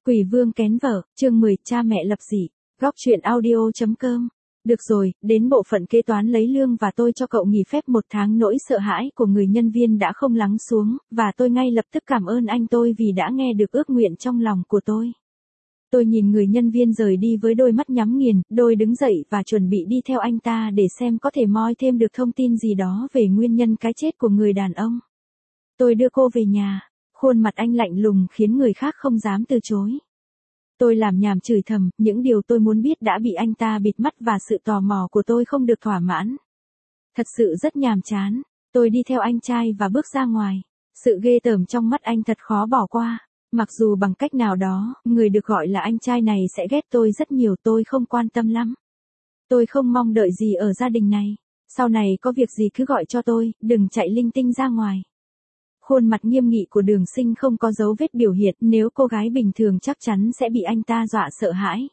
Quỷ vương kén vợ, chương 10, cha mẹ lập dị. Góc truyện audio.com. Được rồi, đến bộ phận kế toán lấy lương và tôi cho cậu nghỉ phép 1 tháng. Nỗi sợ hãi của người nhân viên đã không lắng xuống, và tôi ngay lập tức cảm ơn anh tôi vì đã nghe được ước nguyện trong lòng của tôi. Tôi nhìn người nhân viên rời đi với đôi mắt nhắm nghiền, đôi đứng dậy và chuẩn bị đi theo anh ta để xem có thể moi thêm được thông tin gì đó về nguyên nhân cái chết của người đàn ông. Tôi đưa cô về nhà. Khuôn mặt anh lạnh lùng khiến người khác không dám từ chối. Tôi làm nhảm chửi thầm, những điều tôi muốn biết đã bị anh ta bịt mắt và sự tò mò của tôi không được thỏa mãn. Thật sự rất nhàm chán. Tôi đi theo anh trai và bước ra ngoài. Sự ghê tởm trong mắt anh thật khó bỏ qua. Mặc dù bằng cách nào đó, người được gọi là anh trai này sẽ ghét tôi rất nhiều, tôi không quan tâm lắm. Tôi không mong đợi gì ở gia đình này. Sau này có việc gì cứ gọi cho tôi, đừng chạy linh tinh ra ngoài. Khuôn mặt nghiêm nghị của Đường Sinh không có dấu vết biểu hiện, nếu cô gái bình thường chắc chắn sẽ bị anh ta dọa sợ hãi.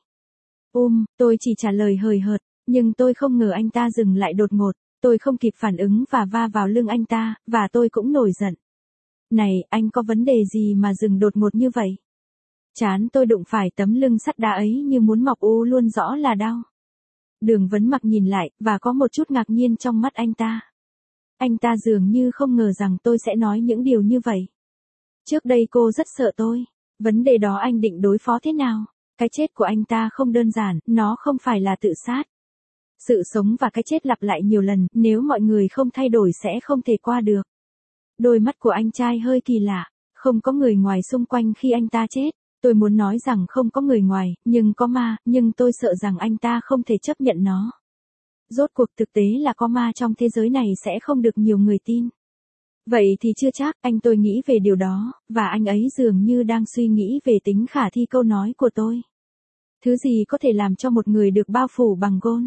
Tôi chỉ trả lời hời hợt, nhưng tôi không ngờ anh ta dừng lại đột ngột, tôi không kịp phản ứng và va vào lưng anh ta, và tôi cũng nổi giận. Này, anh có vấn đề gì mà dừng đột ngột như vậy? Trán tôi đụng phải tấm lưng sắt đá ấy như muốn mọc u luôn, rõ là đau. Đường Vấn Mặc nhìn lại, và có một chút ngạc nhiên trong mắt anh ta. Anh ta dường như không ngờ rằng tôi sẽ nói những điều như vậy. Trước đây cô rất sợ tôi. Vấn đề đó anh định đối phó thế nào? Cái chết của anh ta không đơn giản, nó không phải là tự sát. Sự sống và cái chết lặp lại nhiều lần, nếu mọi người không thay đổi sẽ không thể qua được. Đôi mắt của anh trai hơi kỳ lạ, không có người ngoài xung quanh khi anh ta chết. Tôi muốn nói rằng không có người ngoài, nhưng có ma, nhưng tôi sợ rằng anh ta không thể chấp nhận nó. Rốt cuộc thực tế là có ma trong thế giới này sẽ không được nhiều người tin. Vậy thì chưa chắc, anh tôi nghĩ về điều đó, và anh ấy dường như đang suy nghĩ về tính khả thi câu nói của tôi. Thứ gì có thể làm cho một người được bao phủ bằng gôn?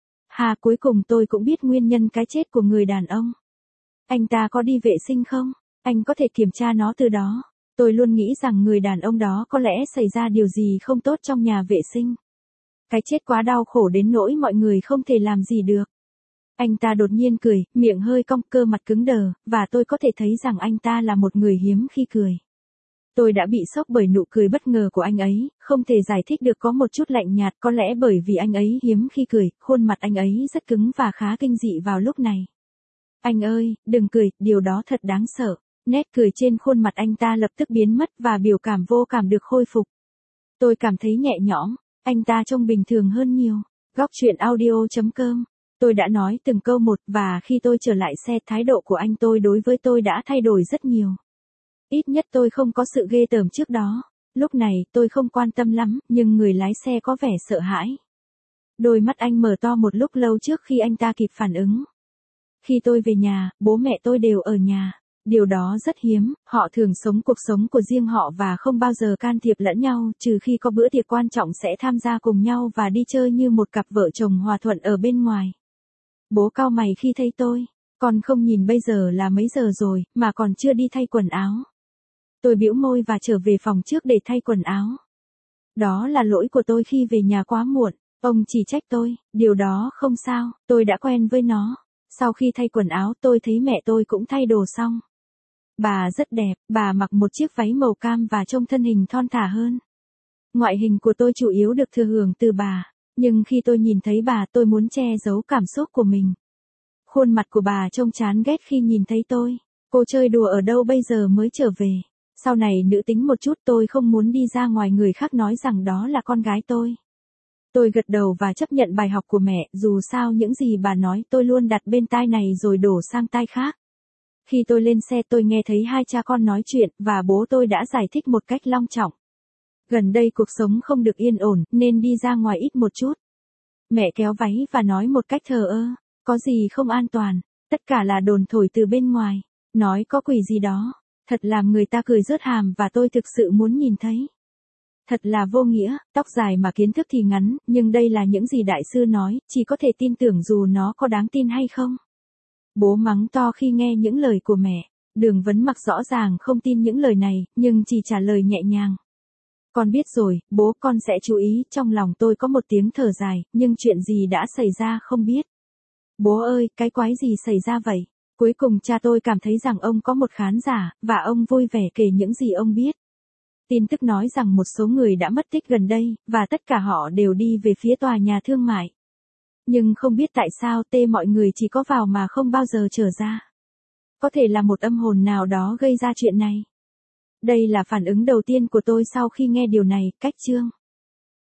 Cuối cùng tôi cũng biết nguyên nhân cái chết của người đàn ông. Anh ta có đi vệ sinh không? Anh có thể kiểm tra nó từ đó. Tôi luôn nghĩ rằng người đàn ông đó có lẽ xảy ra điều gì không tốt trong nhà vệ sinh. Cái chết quá đau khổ đến nỗi mọi người không thể làm gì được. Anh ta đột nhiên cười, miệng hơi cong, cơ mặt cứng đờ, và tôi có thể thấy rằng anh ta là một người hiếm khi cười. Tôi đã bị sốc bởi nụ cười bất ngờ của anh ấy, không thể giải thích được, có một chút lạnh nhạt, có lẽ bởi vì anh ấy hiếm khi cười, khuôn mặt anh ấy rất cứng và khá kinh dị vào lúc này. Anh ơi, đừng cười, điều đó thật đáng sợ. Nét cười trên khuôn mặt anh ta lập tức biến mất và biểu cảm vô cảm được khôi phục. Tôi cảm thấy nhẹ nhõm. Anh ta trông bình thường hơn nhiều. Góc truyện audio.com. Tôi đã nói từng câu một, và khi tôi trở lại xe, thái độ của anh tôi đối với tôi đã thay đổi rất nhiều. Ít nhất tôi không có sự ghê tởm trước đó. Lúc này, tôi không quan tâm lắm, nhưng người lái xe có vẻ sợ hãi. Đôi mắt anh mở to một lúc lâu trước khi anh ta kịp phản ứng. Khi tôi về nhà, bố mẹ tôi đều ở nhà. Điều đó rất hiếm, họ thường sống cuộc sống của riêng họ và không bao giờ can thiệp lẫn nhau, trừ khi có bữa tiệc quan trọng sẽ tham gia cùng nhau và đi chơi như một cặp vợ chồng hòa thuận ở bên ngoài. Bố cau mày khi thấy tôi, con không nhìn bây giờ là mấy giờ rồi, mà còn chưa đi thay quần áo. Tôi bĩu môi và trở về phòng trước để thay quần áo. Đó là lỗi của tôi khi về nhà quá muộn, ông chỉ trách tôi, điều đó không sao, tôi đã quen với nó. Sau khi thay quần áo tôi thấy mẹ tôi cũng thay đồ xong. Bà rất đẹp, bà mặc một chiếc váy màu cam và trông thân hình thon thả hơn. Ngoại hình của tôi chủ yếu được thừa hưởng từ bà, nhưng khi tôi nhìn thấy bà tôi muốn che giấu cảm xúc của mình. Khuôn mặt của bà trông chán ghét khi nhìn thấy tôi. Cô chơi đùa ở đâu bây giờ mới trở về? Sau này nữ tính một chút, tôi không muốn đi ra ngoài người khác nói rằng đó là con gái tôi. Tôi gật đầu và chấp nhận bài học của mẹ, dù sao những gì bà nói tôi luôn đặt bên tai này rồi đổ sang tai khác. Khi tôi lên xe tôi nghe thấy hai cha con nói chuyện, và bố tôi đã giải thích một cách long trọng. Gần đây cuộc sống không được yên ổn, nên đi ra ngoài ít một chút. Mẹ kéo váy và nói một cách thờ ơ, có gì không an toàn, tất cả là đồn thổi từ bên ngoài, nói có quỷ gì đó, thật làm người ta cười rớt hàm và tôi thực sự muốn nhìn thấy. Thật là vô nghĩa, tóc dài mà kiến thức thì ngắn, nhưng đây là những gì đại sư nói, chỉ có thể tin tưởng dù nó có đáng tin hay không. Bố mắng to khi nghe những lời của mẹ. Đường Vấn Mặc rõ ràng không tin những lời này, nhưng chỉ trả lời nhẹ nhàng. Con biết rồi, bố, con sẽ chú ý. Trong lòng tôi có một tiếng thở dài, nhưng chuyện gì đã xảy ra không biết. Bố ơi, cái quái gì xảy ra vậy? Cuối cùng cha tôi cảm thấy rằng ông có một khán giả, và ông vui vẻ kể những gì ông biết. Tin tức nói rằng một số người đã mất tích gần đây, và tất cả họ đều đi về phía tòa nhà thương mại. Nhưng không biết tại sao mọi người chỉ có vào mà không bao giờ trở ra. Có thể là một âm hồn nào đó gây ra chuyện này. Đây là phản ứng đầu tiên của tôi sau khi nghe điều này, cách chương.